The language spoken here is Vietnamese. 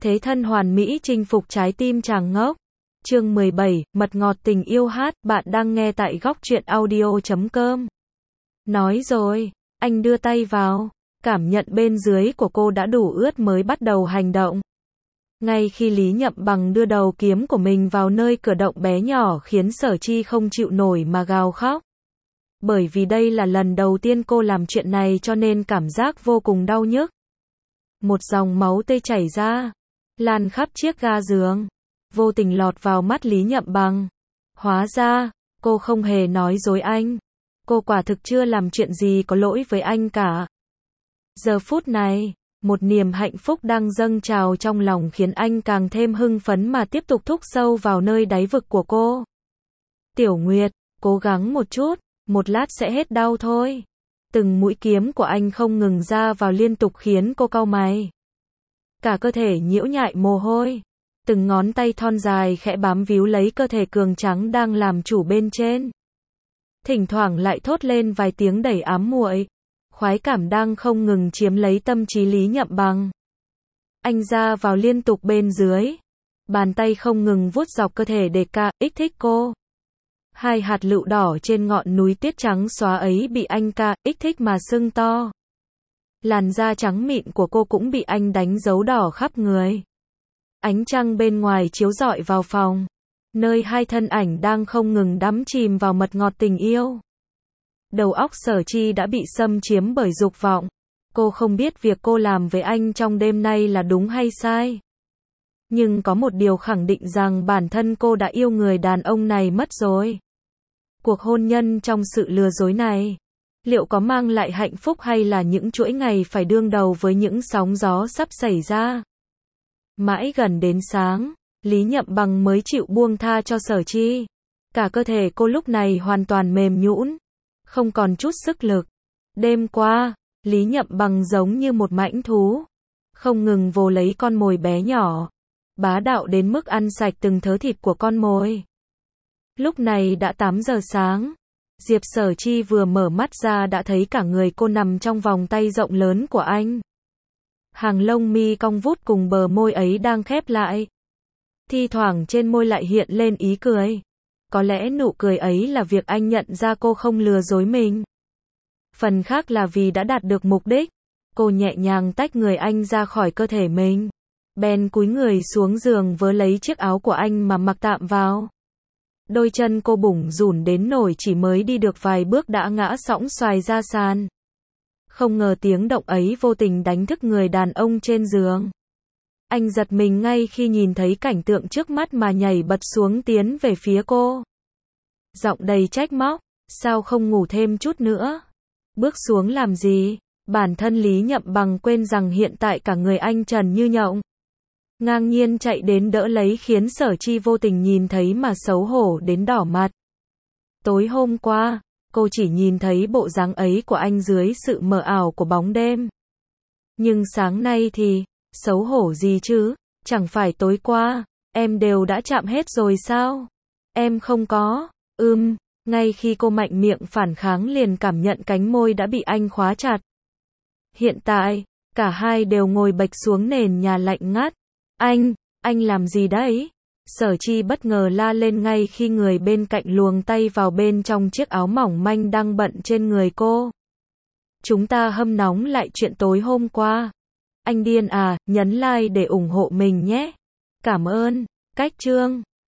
Thế thân hoàn mỹ chinh phục trái tim chàng ngốc. Chương 17, mật ngọt tình yêu hát, bạn đang nghe tại góc truyện audio.com. Nói rồi, anh đưa tay vào, cảm nhận bên dưới của cô đã đủ ướt mới bắt đầu hành động. Ngay khi Lý Nhậm Bằng đưa đầu kiếm của mình vào nơi cửa động bé nhỏ khiến Sở Chi không chịu nổi mà gào khóc. Bởi vì đây là lần đầu tiên cô làm chuyện này cho nên cảm giác vô cùng đau nhức. Một dòng máu tươi chảy ra, lan khắp chiếc ga giường, vô tình lọt vào mắt Lý Nhậm Bằng. Hóa ra, cô không hề nói dối anh. Cô quả thực chưa làm chuyện gì có lỗi với anh cả. Giờ phút này, một niềm hạnh phúc đang dâng trào trong lòng khiến anh càng thêm hưng phấn mà tiếp tục thúc sâu vào nơi đáy vực của cô. Tiểu Nguyệt, cố gắng một chút, một lát sẽ hết đau thôi. Từng mũi kiếm của anh không ngừng ra vào liên tục khiến cô cau mày. Cả cơ thể nhiễu nhại mồ hôi. Từng ngón tay thon dài khẽ bám víu lấy cơ thể cường tráng đang làm chủ bên trên. Thỉnh thoảng lại thốt lên vài tiếng đầy ám muội. Khoái cảm đang không ngừng chiếm lấy tâm trí Lý Nhậm Bằng. Anh ra vào liên tục bên dưới. Bàn tay không ngừng vuốt dọc cơ thể để kích thích cô. Hai hạt lựu đỏ trên ngọn núi tuyết trắng xóa ấy bị anh kích thích mà sưng to. Làn da trắng mịn của cô cũng bị anh đánh dấu đỏ khắp người. Ánh trăng bên ngoài chiếu rọi vào phòng, nơi hai thân ảnh đang không ngừng đắm chìm vào mật ngọt tình yêu. Đầu óc Sở Chi đã bị xâm chiếm bởi dục vọng. Cô không biết việc cô làm với anh trong đêm nay là đúng hay sai. Nhưng có một điều khẳng định rằng bản thân cô đã yêu người đàn ông này mất rồi. Cuộc hôn nhân trong sự lừa dối này, liệu có mang lại hạnh phúc hay là những chuỗi ngày phải đương đầu với những sóng gió sắp xảy ra? Mãi gần đến sáng, Lý Nhậm Bằng mới chịu buông tha cho Sở Chi. Cả cơ thể cô lúc này hoàn toàn mềm nhũn, không còn chút sức lực. Đêm qua, Lý Nhậm Bằng giống như một mãnh thú, không ngừng vồ lấy con mồi bé nhỏ, bá đạo đến mức ăn sạch từng thớ thịt của con mồi. Lúc này đã 8 giờ sáng, Diệp Sở Chi vừa mở mắt ra đã thấy cả người cô nằm trong vòng tay rộng lớn của anh. Hàng lông mi cong vút cùng bờ môi ấy đang khép lại. Thi thoảng trên môi lại hiện lên ý cười. Có lẽ nụ cười ấy là việc anh nhận ra cô không lừa dối mình. Phần khác là vì đã đạt được mục đích. Cô nhẹ nhàng tách người anh ra khỏi cơ thể mình. Bèn cúi người xuống giường vớ lấy chiếc áo của anh mà mặc tạm vào. Đôi chân cô bủn rủn đến nỗi chỉ mới đi được vài bước đã ngã sõng xoài ra sàn. Không ngờ tiếng động ấy vô tình đánh thức người đàn ông trên giường. Anh giật mình ngay khi nhìn thấy cảnh tượng trước mắt mà nhảy bật xuống tiến về phía cô. Giọng đầy trách móc, sao không ngủ thêm chút nữa? Bước xuống làm gì? Bản thân Lý Nhậm Bằng quên rằng hiện tại cả người anh trần như nhộng. Ngang nhiên chạy đến đỡ lấy khiến Sở Chi vô tình nhìn thấy mà xấu hổ đến đỏ mặt. Tối hôm qua, cô chỉ nhìn thấy bộ dáng ấy của anh dưới sự mờ ảo của bóng đêm. Nhưng sáng nay thì, xấu hổ gì chứ, chẳng phải tối qua, em đều đã chạm hết rồi sao? Em không có, ngay khi cô mạnh miệng phản kháng liền cảm nhận cánh môi đã bị anh khóa chặt. Hiện tại, cả hai đều ngồi bệt xuống nền nhà lạnh ngắt. Anh làm gì đấy? Sở Chi bất ngờ la lên ngay khi người bên cạnh luồn tay vào bên trong chiếc áo mỏng manh đang bận trên người cô. Chúng ta hâm nóng lại chuyện tối hôm qua. Anh điên à, nhấn like để ủng hộ mình nhé. Cảm ơn. Cách chương